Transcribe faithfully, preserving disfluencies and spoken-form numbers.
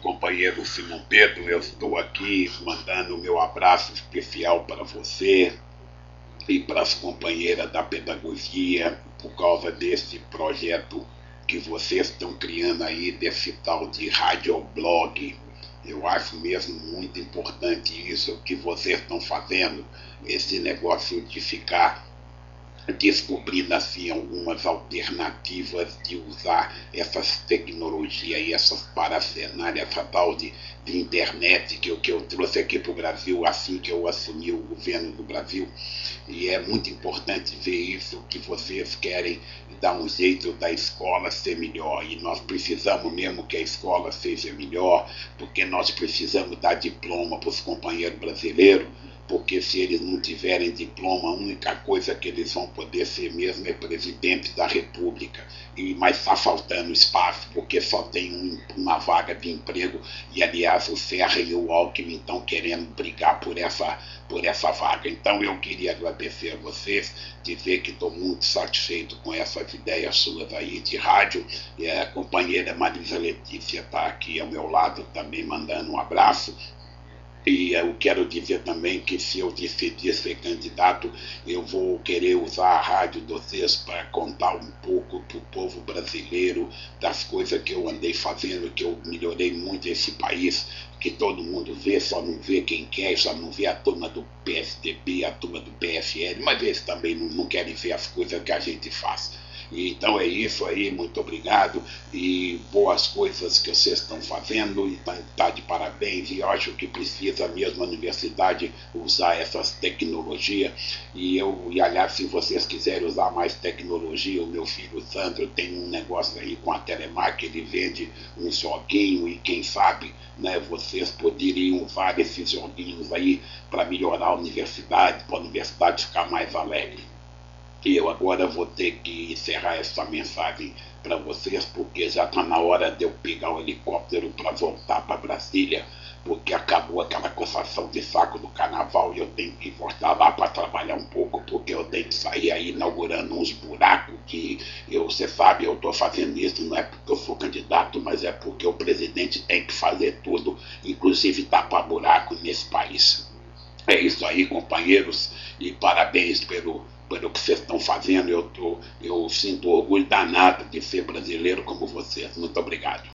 companheiro Simão Pedro, eu estou aqui mandando o meu abraço especial para você e para as companheiras da pedagogia por causa desse projeto que vocês estão criando aí, desse tal de radioblog. Eu acho mesmo muito importante isso que vocês estão fazendo, esse negócio de ficar descobrindo assim algumas alternativas de usar essas tecnologias e essas parafernálias, essa tal de, de internet que eu, que eu trouxe aqui para o Brasil assim que eu assumi o governo do Brasil. E é muito importante ver isso, que vocês querem dar um jeito da escola ser melhor, e nós precisamos mesmo que a escola seja melhor, porque nós precisamos dar diploma para os companheiros brasileiros, porque se eles não tiverem diploma, a única coisa que eles vão poder ser mesmo é presidente da República. E, mas está faltando espaço, porque só tem um, uma vaga de emprego, e aliás o Serra e o Alckmin estão querendo brigar por essa, por essa vaga. Então eu queria agradecer a vocês, dizer que estou muito satisfeito com essas ideias suas aí de rádio. E a companheira Marisa Letícia está aqui ao meu lado também mandando um abraço. E eu quero dizer também que se eu decidir ser candidato, eu vou querer usar a rádio de vocês para contar um pouco para o povo brasileiro das coisas que eu andei fazendo, que eu melhorei muito esse país, que todo mundo vê, só não vê quem quer, só não vê a turma do P S D B, a turma do P F L, mas eles também não, não querem ver as coisas que a gente faz. Então é isso aí, muito obrigado e boas coisas que vocês estão fazendo, e está tá de parabéns, e eu acho que precisa mesmo a universidade usar essas tecnologias. E eu, e aliás, se vocês quiserem usar mais tecnologia, o meu filho Sandro tem um negócio aí com a Telemar, que ele vende um joguinho, e quem sabe, né, vocês poderiam usar esses joguinhos aí para melhorar a universidade, para a universidade ficar mais alegre. E eu agora vou ter que encerrar essa mensagem para vocês, porque já está na hora de eu pegar o helicóptero para voltar para Brasília, porque acabou aquela coçação de saco do carnaval e eu tenho que voltar lá para trabalhar um pouco, porque eu tenho que sair aí inaugurando uns buracos que, eu, você sabe, eu estou fazendo isso, não é porque eu sou candidato, mas é porque o presidente tem que fazer tudo, inclusive tapar buraco nesse país. É isso aí, companheiros, e parabéns pelo pelo que vocês estão fazendo. Eu, tô, eu sinto orgulho danado de ser brasileiro como vocês. Muito obrigado.